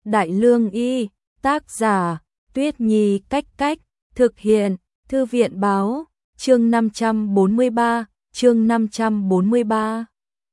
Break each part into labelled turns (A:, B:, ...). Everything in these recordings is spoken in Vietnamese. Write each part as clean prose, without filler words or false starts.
A: Đại Lương Y, tác giả, Tuyết Nhi Cách Cách, thực hiện, Thư viện Báo, chương 543, chương 543.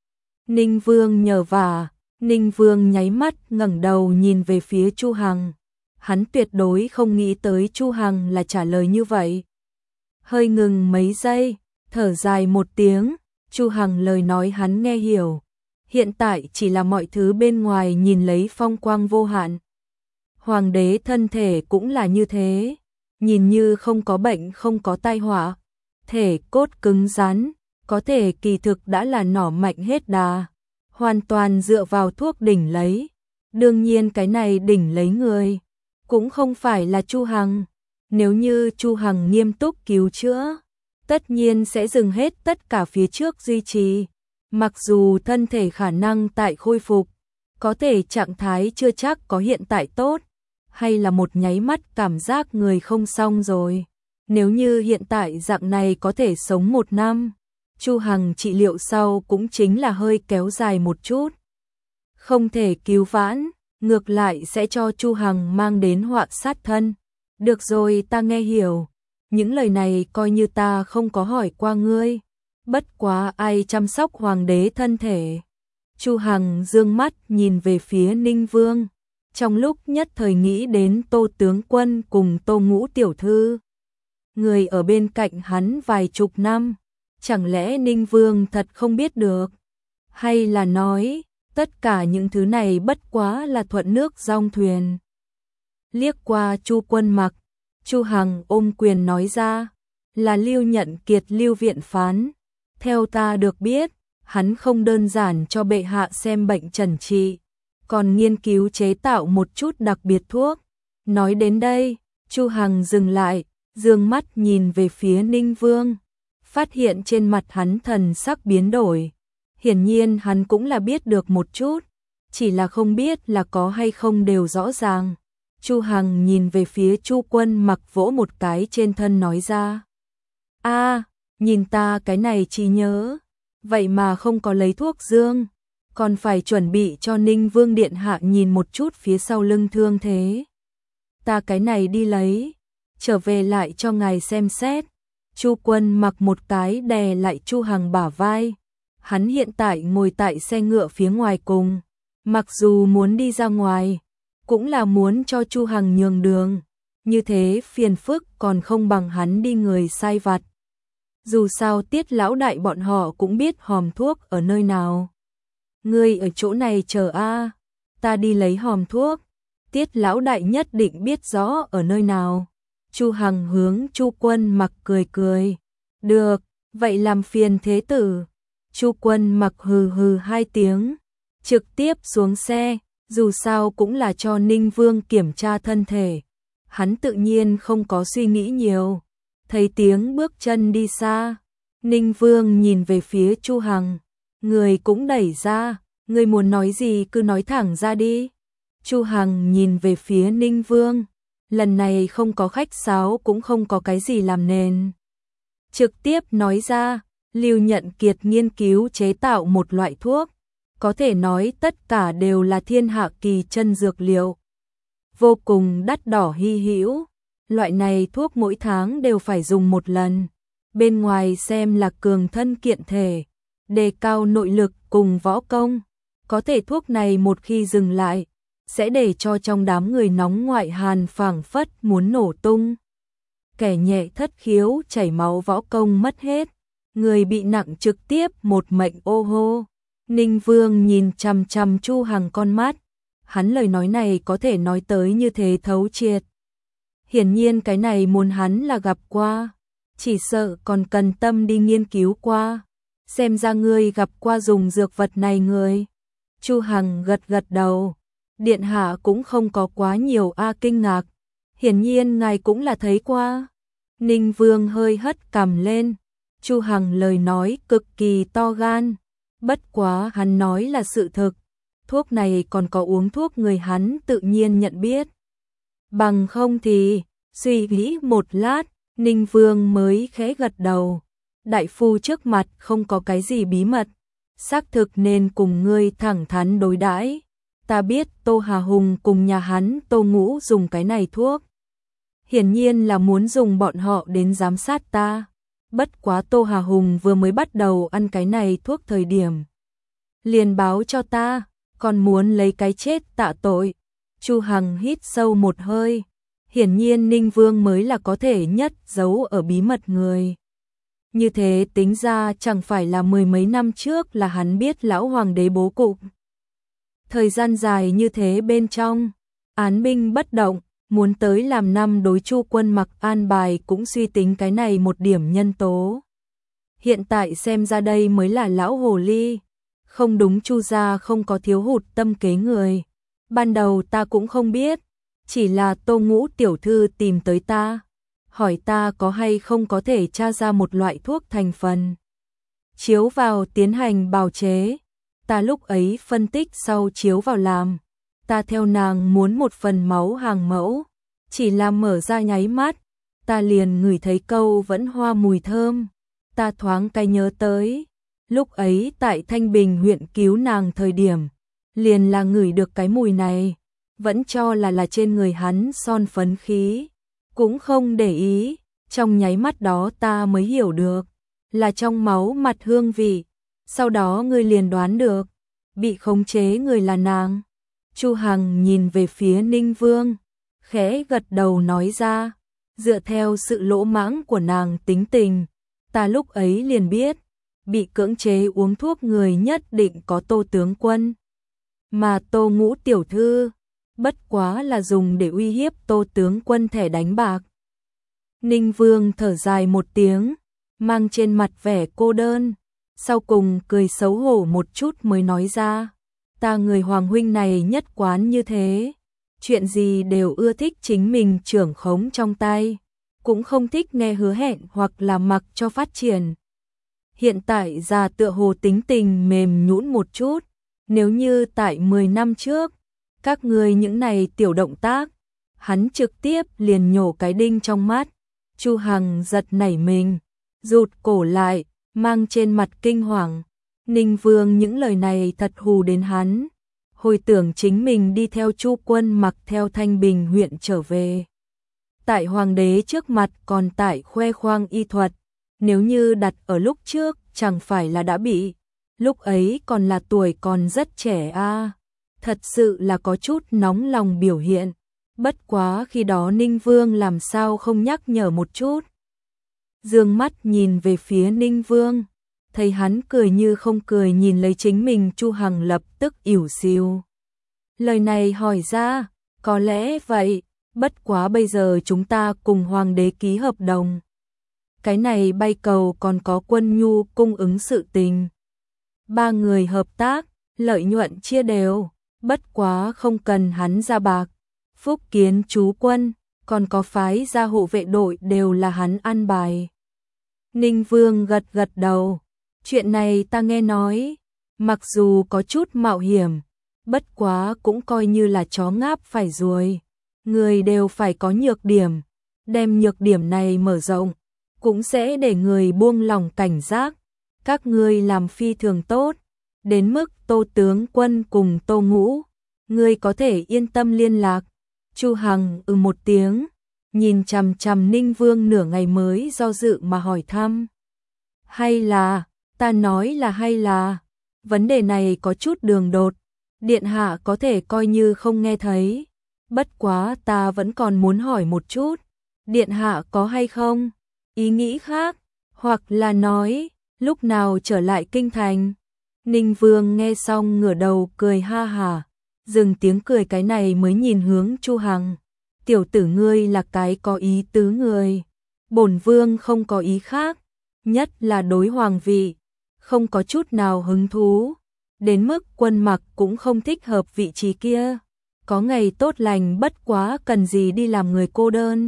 A: Ninh Vương nhờ vả, Ninh Vương nháy mắt ngẩng đầu nhìn về phía Chu Hằng. Hắn tuyệt đối không nghĩ tới Chu Hằng là trả lời như vậy. Hơi ngừng mấy giây, thở dài một tiếng, Chu Hằng lời nói hắn nghe hiểu. Hiện tại chỉ là mọi thứ bên ngoài nhìn lấy phong quang vô hạn. Hoàng đế thân thể cũng là như thế, nhìn như không có bệnh không có tai họa, thể cốt cứng rắn, có thể kỳ thực đã là nỏ mạnh hết đà, hoàn toàn dựa vào thuốc đỉnh lấy. Đương nhiên cái này đỉnh lấy người cũng không phải là Chu Hằng. Nếu như Chu Hằng nghiêm túc cứu chữa, tất nhiên sẽ dừng hết tất cả phía trước duy trì. Mặc dù thân thể khả năng tại khôi phục, có thể trạng thái chưa chắc có hiện tại tốt, hay là một nháy mắt cảm giác người không xong rồi. Nếu như hiện tại dạng này có thể sống 1 năm, Chu Hằng trị liệu sau cũng chính là hơi kéo dài một chút. Không thể cứu vãn, ngược lại sẽ cho Chu Hằng mang đến họa sát thân. Được rồi, ta nghe hiểu. Những lời này coi như ta không có hỏi qua ngươi. Bất quá ai chăm sóc hoàng đế thân thể. Chu Hằng dương mắt nhìn về phía Ninh Vương. Trong lúc nhất thời nghĩ đến Tô tướng quân cùng Tô Ngũ tiểu thư. Người ở bên cạnh hắn vài chục năm. Chẳng lẽ Ninh Vương thật không biết được? Hay là nói, tất cả những thứ này bất quá là thuận nước dong thuyền? Liếc qua Chu Quân Mặc, Chu Hằng ôm quyền nói ra, là Lưu Nhận Kiệt Lưu viện phán. Theo ta được biết, hắn không đơn giản cho bệ hạ xem bệnh trần trị, còn nghiên cứu chế tạo một chút đặc biệt thuốc. Nói đến đây, Chu Hằng dừng lại, dương mắt nhìn về phía Ninh Vương, phát hiện trên mặt hắn thần sắc biến đổi. Hiển nhiên hắn cũng là biết được một chút, chỉ là không biết là có hay không đều rõ ràng. Chu Hằng nhìn về phía Chu Quân Mặc vỗ một cái trên thân nói ra. Nhìn ta cái này chỉ nhớ, vậy mà không có lấy thuốc dương, còn phải chuẩn bị cho Ninh Vương điện hạ nhìn một chút phía sau lưng thương thế. Ta cái này đi lấy, trở về lại cho ngài xem xét. Chu Quân Mặc một cái đè lại Chu Hằng bả vai. Hắn hiện tại ngồi tại xe ngựa phía ngoài cùng, mặc dù muốn đi ra ngoài, cũng là muốn cho Chu Hằng nhường đường, như thế phiền phức còn không bằng hắn đi người sai vặt. Dù sao Tiết lão đại bọn họ cũng biết hòm thuốc ở nơi nào. Ngươi ở chỗ này chờ ta đi lấy hòm thuốc. Tiết lão đại nhất định biết rõ ở nơi nào. Chu Hằng hướng Chu Quân Mặc cười cười. Được, vậy làm phiền thế tử. Chu Quân Mặc hừ hừ 2 tiếng, trực tiếp xuống xe, dù sao cũng là cho Ninh Vương kiểm tra thân thể. Hắn tự nhiên không có suy nghĩ nhiều. Thấy tiếng bước chân đi xa, Ninh Vương nhìn về phía Chu Hằng, người cũng đẩy ra, người muốn nói gì cứ nói thẳng ra đi. Chu Hằng nhìn về phía Ninh Vương, lần này không có khách sáo cũng không có cái gì làm nền. Trực tiếp nói ra, Lưu Nhận Kiệt nghiên cứu chế tạo một loại thuốc, có thể nói tất cả đều là thiên hạ kỳ chân dược liệu, vô cùng đắt đỏ hy hữu. Loại này thuốc mỗi tháng đều phải dùng 1 lần. Bên ngoài xem là cường thân kiện thể, đề cao nội lực cùng võ công. Có thể thuốc này một khi dừng lại, sẽ để cho trong đám người nóng ngoại hàn phảng phất muốn nổ tung. Kẻ nhẹ thất khiếu chảy máu võ công mất hết, người bị nặng trực tiếp một mệnh ô hô. Ninh Vương nhìn chằm chằm Chu Hằng con mắt, hắn lời nói này có thể nói tới như thế thấu triệt. Hiển nhiên cái này muốn hắn là gặp qua, chỉ sợ còn cần tâm đi nghiên cứu qua. Xem ra ngươi gặp qua dùng dược vật này người. Chu Hằng gật gật đầu. Điện hạ cũng không có quá nhiều kinh ngạc. Hiển nhiên ngài cũng là thấy qua. Ninh Vương hơi hất cằm lên. Chu Hằng lời nói cực kỳ to gan. Bất quá hắn nói là sự thực. Thuốc này còn có uống thuốc người hắn tự nhiên nhận biết. Bằng không thì, suy nghĩ một lát, Ninh Vương mới khẽ gật đầu. Đại phu trước mặt không có cái gì bí mật, xác thực nên cùng ngươi thẳng thắn đối đãi. ta biết Tô Hà Hùng cùng nhà hắn Tô Ngũ dùng cái này thuốc. Hiển nhiên là muốn dùng bọn họ đến giám sát ta. Bất quá Tô Hà Hùng vừa mới bắt đầu ăn cái này thuốc thời điểm. Liền báo cho ta, còn muốn lấy cái chết tạ tội. Chu Hằng hít sâu một hơi. Hiển nhiên Ninh Vương mới là có thể nhất giấu ở bí mật người. Như thế tính ra chẳng phải là mười mấy năm trước là hắn biết lão hoàng đế bố cục. Thời gian dài như thế bên trong, án binh bất động, muốn tới làm năm đối Chu Quân Mặc an bài cũng suy tính cái này một điểm nhân tố. Hiện tại xem ra đây mới là lão hồ ly, không đúng, Chu gia không có thiếu hụt tâm kế người. Ban đầu ta cũng không biết, chỉ là Tô Ngũ tiểu thư tìm tới ta, hỏi ta có hay không có thể tra ra một loại thuốc thành phần chiếu vào tiến hành bào chế. Ta lúc ấy phân tích sau chiếu vào làm, ta theo nàng muốn một phần máu hàng mẫu, chỉ là mở ra nháy mắt, ta liền ngửi thấy câu vẫn hoa mùi thơm. Ta thoáng cái nhớ tới, lúc ấy tại Thanh Bình huyện cứu nàng thời điểm, liền là ngửi được cái mùi này, vẫn cho là trên người hắn son phấn khí, cũng không để ý, trong nháy mắt đó ta mới hiểu được, là trong máu mặt hương vị. Sau đó ngươi liền đoán được, bị khống chế người là nàng. Chu Hằng nhìn về phía Ninh Vương, khẽ gật đầu nói ra, dựa theo sự lỗ mãng của nàng tính tình, ta lúc ấy liền biết, bị cưỡng chế uống thuốc người nhất định có Tô tướng quân. Mà Tô Ngũ tiểu thư, bất quá là dùng để uy hiếp Tô tướng quân thẻ đánh bạc. Ninh Vương thở dài một tiếng, mang trên mặt vẻ cô đơn. Sau cùng cười xấu hổ một chút mới nói ra, ta người Hoàng huynh này nhất quán như thế, chuyện gì đều ưa thích chính mình trưởng khống trong tay, cũng không thích nghe hứa hẹn hoặc là mặc cho phát triển. Hiện tại già tựa hồ tính tình mềm nhũn một chút, nếu như tại 10 năm trước, các người những này tiểu động tác, hắn trực tiếp liền nhổ cái đinh trong mắt. Chu Hằng giật nảy mình, rụt cổ lại, mang trên mặt kinh hoàng. Ninh Vương những lời này thật hù đến hắn, hồi tưởng chính mình đi theo Chu Quân Mặc theo Thanh Bình huyện trở về. Tại hoàng đế trước mặt còn tại khoe khoang y thuật, nếu như đặt ở lúc trước chẳng phải là đã bị, lúc ấy còn là tuổi còn rất trẻ a. Thật sự là có chút nóng lòng biểu hiện, bất quá khi đó Ninh Vương làm sao không nhắc nhở một chút. Dương mắt nhìn về phía Ninh Vương, thấy hắn cười như không cười nhìn lấy chính mình, Chu Hằng lập tức ỉu xìu. Lời này hỏi ra, có lẽ vậy, bất quá bây giờ chúng ta cùng hoàng đế ký hợp đồng. Cái này bay cầu còn có Quân Nhu cung ứng sự tình. Ba người hợp tác, lợi nhuận chia đều, bất quá không cần hắn ra bạc. Phúc Kiến chú quân, còn có phái gia hộ vệ đội đều là hắn an bài. Ninh Vương gật gật đầu, chuyện này ta nghe nói, mặc dù có chút mạo hiểm, bất quá cũng coi như là chó ngáp phải ruồi. Người đều phải có nhược điểm, đem nhược điểm này mở rộng, cũng sẽ để người buông lòng cảnh giác. Các ngươi làm phi thường tốt, đến mức Tô tướng quân cùng Tô Ngũ, ngươi có thể yên tâm liên lạc. Chu Hằng một tiếng, nhìn chằm chằm Ninh Vương nửa ngày mới do dự mà hỏi thăm. Hay là, ta nói là hay là, vấn đề này có chút đường đột, điện hạ có thể coi như không nghe thấy, bất quá ta vẫn còn muốn hỏi một chút, điện hạ có hay không ý nghĩ khác, hoặc là nói, lúc nào trở lại kinh thành. Ninh Vương nghe xong ngửa đầu cười ha hả, dừng tiếng cười cái này mới nhìn hướng Chu Hằng. Tiểu tử ngươi là cái có ý tứ người, bổn vương không có ý khác, nhất là đối hoàng vị, không có chút nào hứng thú, đến mức Quân Mặc cũng không thích hợp vị trí kia, có ngày tốt lành bất quá cần gì đi làm người cô đơn.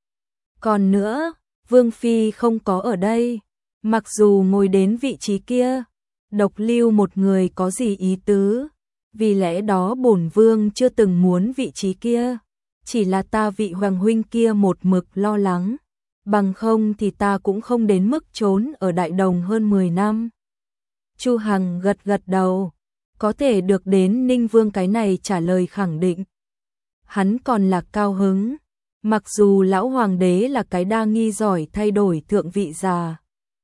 A: Còn nữa, Vương Phi không có ở đây, mặc dù ngồi đến vị trí kia, độc lưu một người có gì ý tứ, vì lẽ đó bổn vương chưa từng muốn vị trí kia. Chỉ là ta vị hoàng huynh kia một mực lo lắng, bằng không thì ta cũng không đến mức trốn ở Đại Đồng hơn 10 năm. Chu Hằng gật gật đầu, có thể được đến Ninh Vương cái này trả lời khẳng định. Hắn còn là cao hứng, mặc dù lão hoàng đế là cái đa nghi giỏi thay đổi thượng vị già.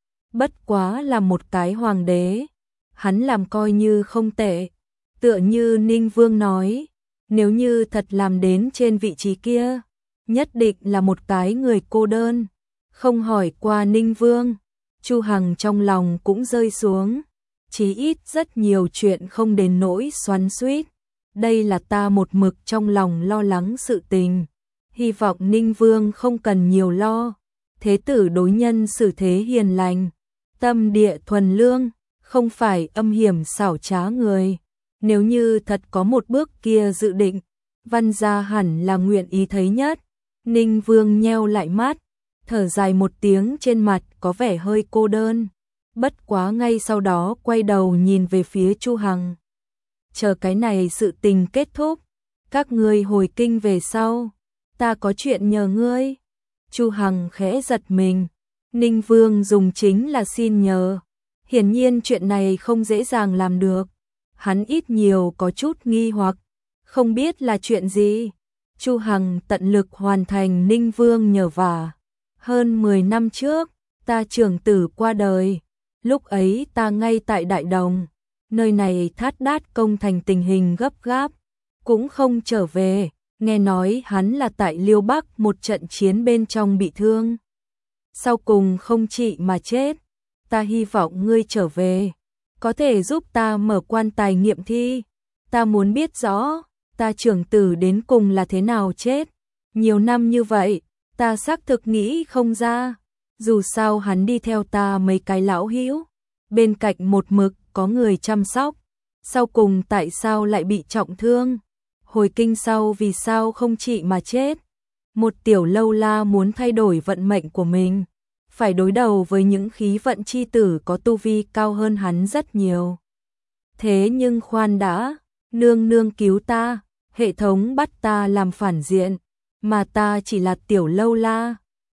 A: Bất quá là một cái hoàng đế, hắn làm coi như không tệ. Tựa như Ninh Vương nói, nếu như thật làm đến trên vị trí kia, nhất định là một cái người cô đơn. Không hỏi qua Ninh Vương, Chu Hằng trong lòng cũng rơi xuống. Chí ít rất nhiều chuyện không đến nỗi xoắn xuýt. Đây là ta một mực trong lòng lo lắng sự tình. Hy vọng Ninh Vương không cần nhiều lo. Thế tử đối nhân xử thế hiền lành, tâm địa thuần lương, không phải âm hiểm xảo trá người. Nếu như thật có một bước kia dự định, Văn gia hẳn là nguyện ý thấy nhất. Ninh Vương nheo lại mắt, thở dài một tiếng, trên mặt có vẻ hơi cô đơn. Bất quá ngay sau đó quay đầu nhìn về phía Chu Hằng. Chờ cái này sự tình kết thúc, các ngươi hồi kinh về sau, ta có chuyện nhờ ngươi. Chu Hằng khẽ giật mình, Ninh Vương dùng chính là xin nhờ. Hiển nhiên chuyện này không dễ dàng làm được. Hắn ít nhiều có chút nghi hoặc, không biết là chuyện gì. Chu Hằng tận lực hoàn thành Ninh Vương nhờ vả. Hơn 10 năm trước, ta trưởng tử qua đời. Lúc ấy ta ngay tại Đại Đồng, nơi này Thát Đát công thành tình hình gấp gáp, cũng không trở về. Nghe nói hắn là tại Liêu Bắc một trận chiến bên trong bị thương, sau cùng không trị mà chết. Ta hy vọng ngươi trở về, có thể giúp ta mở quan tài nghiệm thi. Ta muốn biết rõ, ta trưởng tử đến cùng là thế nào chết. Nhiều năm như vậy, ta xác thực nghĩ không ra. Dù sao hắn đi theo ta mấy cái lão hữu, bên cạnh một mực có người chăm sóc. Sau cùng tại sao lại bị trọng thương? Hồi kinh sau vì sao không trị mà chết? Một tiểu lâu la muốn thay đổi vận mệnh của mình, phải đối đầu với những khí vận chi tử có tu vi cao hơn hắn rất nhiều. Thế nhưng khoan đã, nương nương cứu ta, hệ thống bắt ta làm phản diện, mà ta chỉ là tiểu lâu la.